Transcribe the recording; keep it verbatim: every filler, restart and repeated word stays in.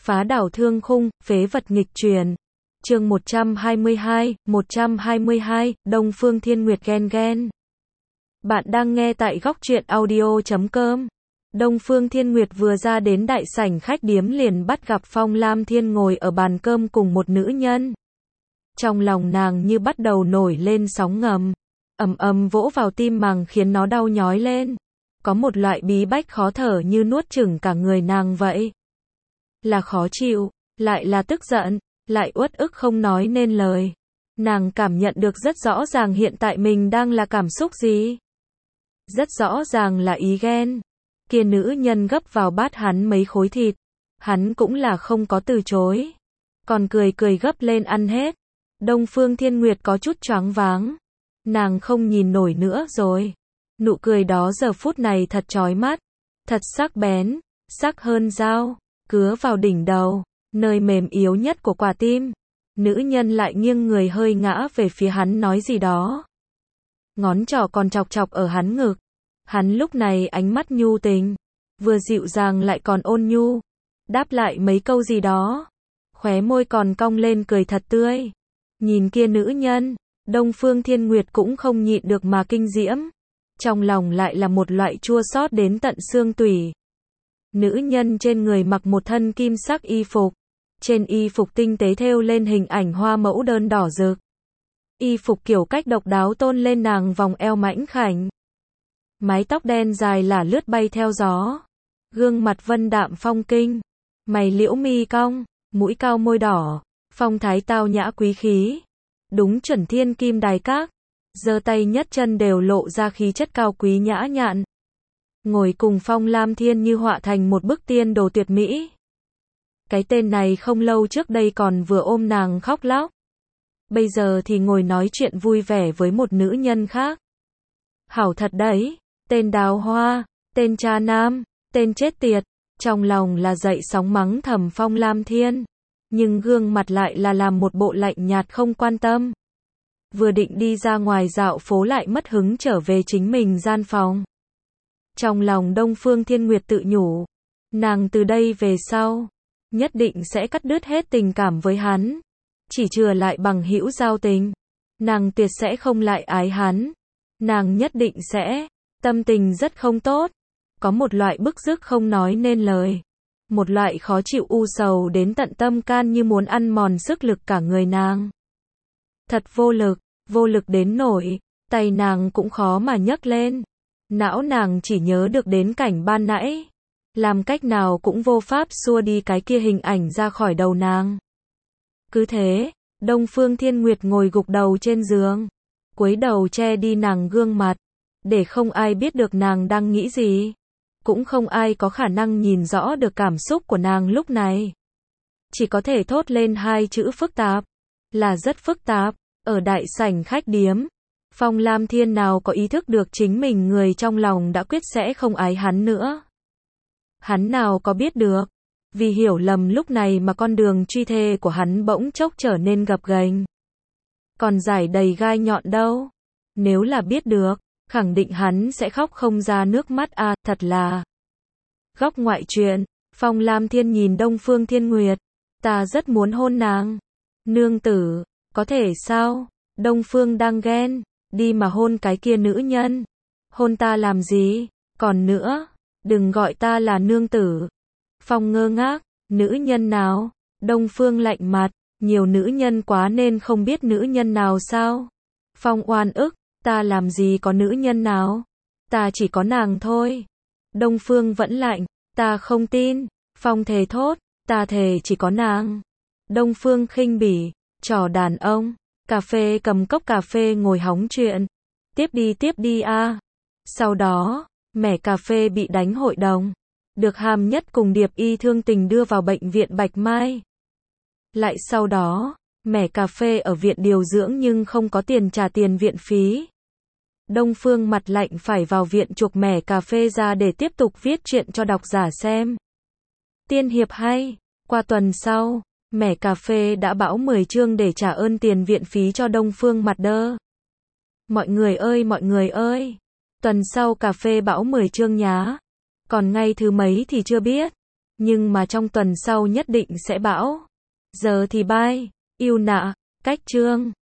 Phá đảo thương khung, phế vật nghịch truyền. Chương một trăm hai mươi hai, một trăm hai mươi hai, Đông Phương Thiên Nguyệt ghen ghen. Bạn đang nghe tại góc truyện audio chấm com. Đông Phương Thiên Nguyệt vừa ra đến đại sảnh khách điếm liền bắt gặp Phong Lam Thiên ngồi ở bàn cơm cùng một nữ nhân. Trong lòng nàng như bắt đầu nổi lên sóng ngầm, ầm ầm vỗ vào tim màng khiến nó đau nhói lên. Có một loại bí bách khó thở như nuốt chửng cả người nàng vậy. Là khó chịu, lại là tức giận, lại uất ức không nói nên lời. Nàng cảm nhận được rất rõ ràng hiện tại mình đang là cảm xúc gì. Rất rõ ràng là ý ghen. Kia nữ nhân gấp vào bát hắn mấy khối thịt. Hắn cũng là không có từ chối. Còn cười cười gấp lên ăn hết. Đông Phương Thiên Nguyệt có chút choáng váng. Nàng không nhìn nổi nữa rồi. Nụ cười đó giờ phút này thật chói mắt. Thật sắc bén, sắc hơn dao. Cứa vào đỉnh đầu, nơi mềm yếu nhất của quả tim. Nữ nhân lại nghiêng người hơi ngã về phía hắn nói gì đó. Ngón trỏ còn chọc chọc ở hắn ngực. Hắn lúc này ánh mắt nhu tình, vừa dịu dàng lại còn ôn nhu. Đáp lại mấy câu gì đó. Khóe môi còn cong lên cười thật tươi. Nhìn kia nữ nhân, Đông Phương Thiên Nguyệt cũng không nhịn được mà kinh diễm. Trong lòng lại là một loại chua xót đến tận xương tủy. Nữ nhân trên người mặc một thân kim sắc y phục. Trên y phục tinh tế thêu lên hình ảnh hoa mẫu đơn đỏ rực. Y phục kiểu cách độc đáo tôn lên nàng vòng eo mãnh khảnh. Mái tóc đen dài lả lướt bay theo gió. Gương mặt vân đạm phong kinh. Mày liễu mi cong, mũi cao môi đỏ. Phong thái tao nhã quý khí. Đúng chuẩn thiên kim đài các. Giơ tay nhất chân đều lộ ra khí chất cao quý nhã nhặn. Ngồi cùng Phong Lam Thiên như họa thành một bức tiên đồ tuyệt mỹ. Cái tên này không lâu trước đây còn vừa ôm nàng khóc lóc. Bây giờ thì ngồi nói chuyện vui vẻ với một nữ nhân khác. Hảo thật đấy, tên đào hoa, tên cha nam, tên chết tiệt. Trong lòng là dậy sóng mắng thầm Phong Lam Thiên. Nhưng gương mặt lại là làm một bộ lạnh nhạt không quan tâm. Vừa định đi ra ngoài dạo phố lại mất hứng trở về chính mình gian phòng. Trong lòng Đông Phương Thiên Nguyệt tự nhủ, nàng từ đây về sau, nhất định sẽ cắt đứt hết tình cảm với hắn. Chỉ chừa lại bằng hữu giao tình. Nàng tuyệt sẽ không lại ái hắn. Nàng nhất định sẽ, tâm tình rất không tốt. Có một loại bức rứt không nói nên lời. Một loại khó chịu u sầu đến tận tâm can như muốn ăn mòn sức lực cả người nàng. Thật vô lực, vô lực đến nỗi, tay nàng cũng khó mà nhấc lên. Não nàng chỉ nhớ được đến cảnh ban nãy. Làm cách nào cũng vô pháp xua đi cái kia hình ảnh ra khỏi đầu nàng. Cứ thế, Đông Phương Thiên Nguyệt ngồi gục đầu trên giường. Cúi đầu che đi nàng gương mặt. Để không ai biết được nàng đang nghĩ gì. Cũng không ai có khả năng nhìn rõ được cảm xúc của nàng lúc này. Chỉ có thể thốt lên hai chữ phức tạp. Là rất phức tạp. Ở đại sảnh khách điếm. Phong Lam Thiên nào có ý thức được chính mình người trong lòng đã quyết sẽ không ái hắn nữa. Hắn nào có biết được. Vì hiểu lầm lúc này mà con đường truy thê của hắn bỗng chốc trở nên gập ghềnh. Còn giải đầy gai nhọn đâu. Nếu là biết được, khẳng định hắn sẽ khóc không ra nước mắt à, thật là. Góc ngoại truyện, Phong Lam Thiên nhìn Đông Phương Thiên Nguyệt. Ta rất muốn hôn nàng. Nương tử, có thể sao? Đông Phương đang ghen. Đi mà hôn cái kia nữ nhân. Hôn ta làm gì? Còn nữa, đừng gọi ta là nương tử. Phong ngơ ngác, nữ nhân nào? Đông Phương lạnh mặt, nhiều nữ nhân quá nên không biết nữ nhân nào sao? Phong oan ức, ta làm gì có nữ nhân nào? Ta chỉ có nàng thôi. Đông Phương vẫn lạnh, ta không tin. Phong thề thốt, ta thề chỉ có nàng. Đông Phương khinh bỉ, trò đàn ông. Cà phê cầm cốc cà phê ngồi hóng chuyện. Tiếp đi tiếp đi a. À. Sau đó, mẻ cà phê bị đánh hội đồng. Được Hàm Nhất cùng Điệp Y thương tình đưa vào bệnh viện Bạch Mai. Lại sau đó, mẻ cà phê ở viện điều dưỡng nhưng không có tiền trả tiền viện phí. Đông Phương mặt lạnh phải vào viện chuộc mẻ cà phê ra để tiếp tục viết chuyện cho độc giả xem. Tiên hiệp hay, qua tuần sau. Mẻ cà phê đã bão mười chương để trả ơn tiền viện phí cho Đông Phương mặt đơ. Mọi người ơi mọi người ơi. Tuần sau cà phê bão mười chương nhá. Còn ngay thứ mấy thì chưa biết. nhưng mà trong tuần sau nhất định sẽ bão. Giờ thì bye, yêu nạ, cách chương.